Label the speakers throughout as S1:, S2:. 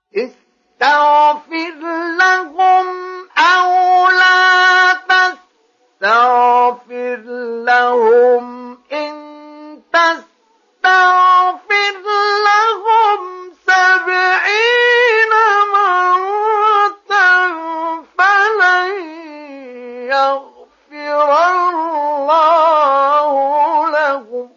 S1: استغفر لهم أو لا تستغفر لهم إن تستغفر لهم 70 مرة فلن يغفر الله لهم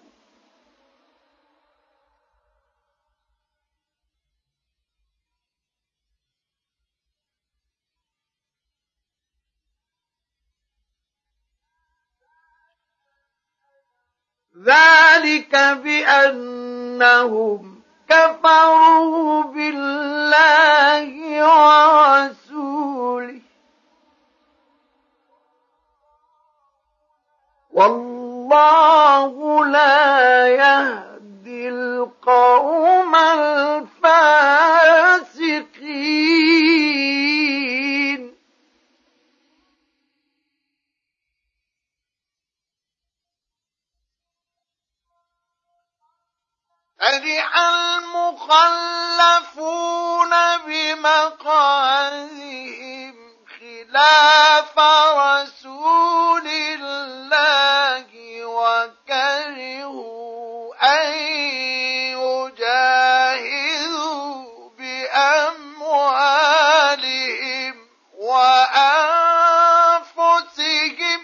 S1: ذلك بأنهم كفروا بالله ورسوله والله لا يهدي القوم الفاسقين فرح المخلفون بمقعدهم خلاف رسول الله وكرهوا أن يجاهدوا بأموالهم وأنفسهم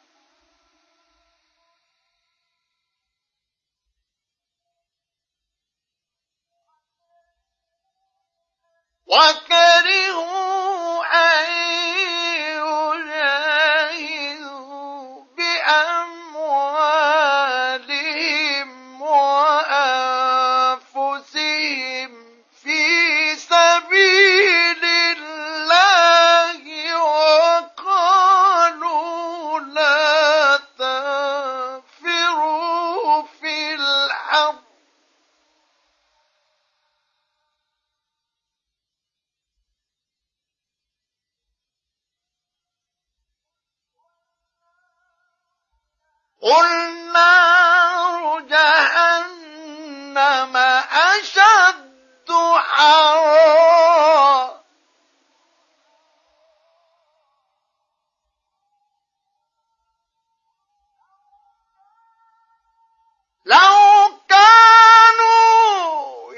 S1: في سبيل الله وقالوا لا تنفروا في الحرب قل نار جهنم أشد حرا لو كانوا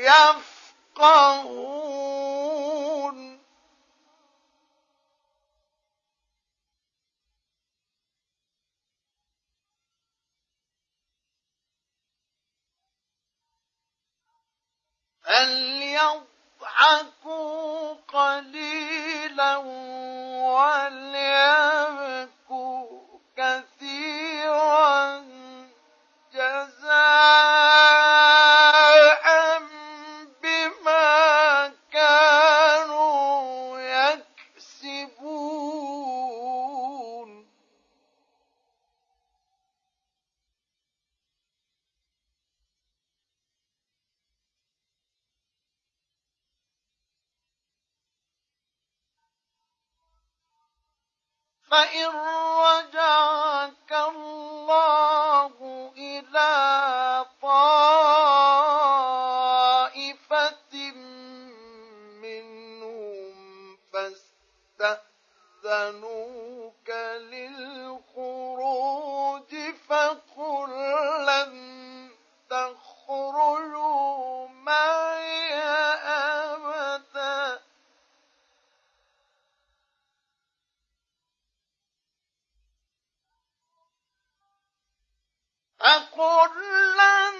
S1: يفقهون فليضحكوا قليلا وليبكوا كثيرا جزاء بما كانوا يكسبون فإن رجعك الله إلى طائفة منهم فاستأذنوك للخروج فقل لن تخرجوا معي أبدا فقل لن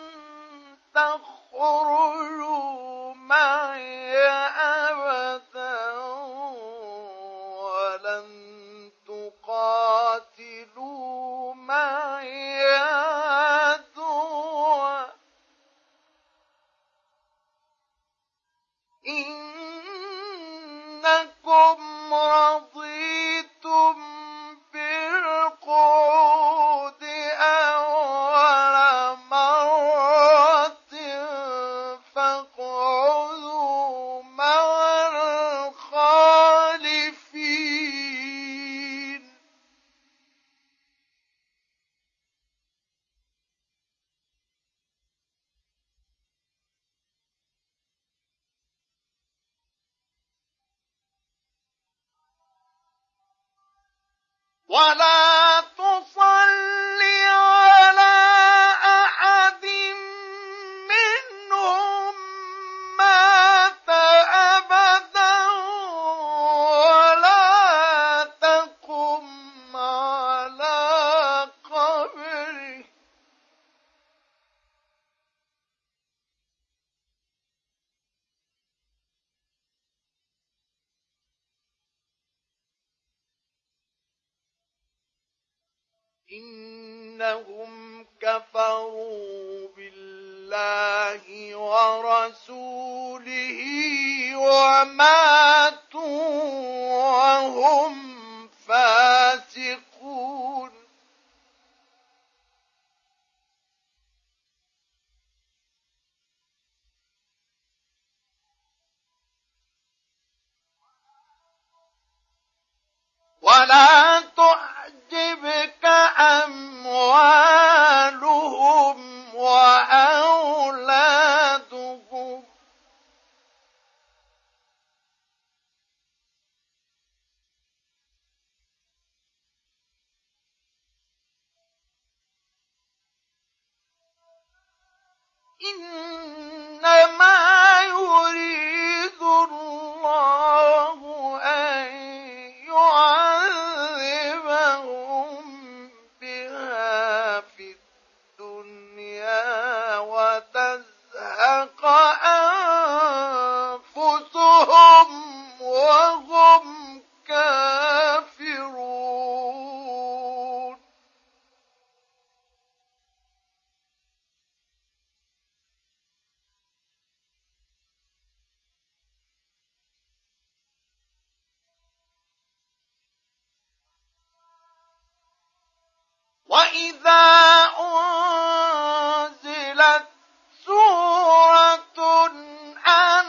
S1: تخرجوا معي أبدا ولن تقاتلوا معي عدوا إنكم رضيتم بالقعود أول مرة فاقعدوا مع الخالفين ولا تصل على أحد منهم مات أبدا ولا تقم على قبره. إنهم كفروا بالله ورسوله وماتوا وهم فاسقون. ولا تعجبك أموالهم وأولادهم إنما يريد الله أن يعذبهم بها في الدنيا وتزهق أنفسهم وهم كافرون. وإذا أنزلت سورة أن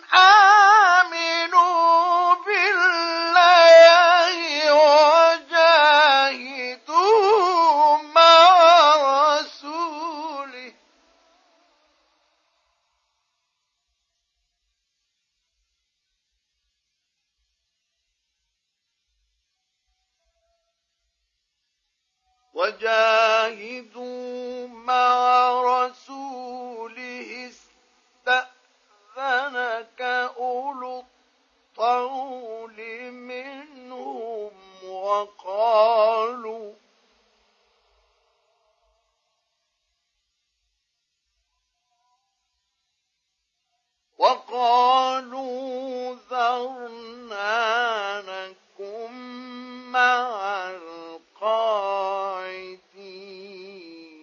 S1: آمنوا بالله وجاهدوا مع رسوله استأذنك أولو الطول منهم وقالوا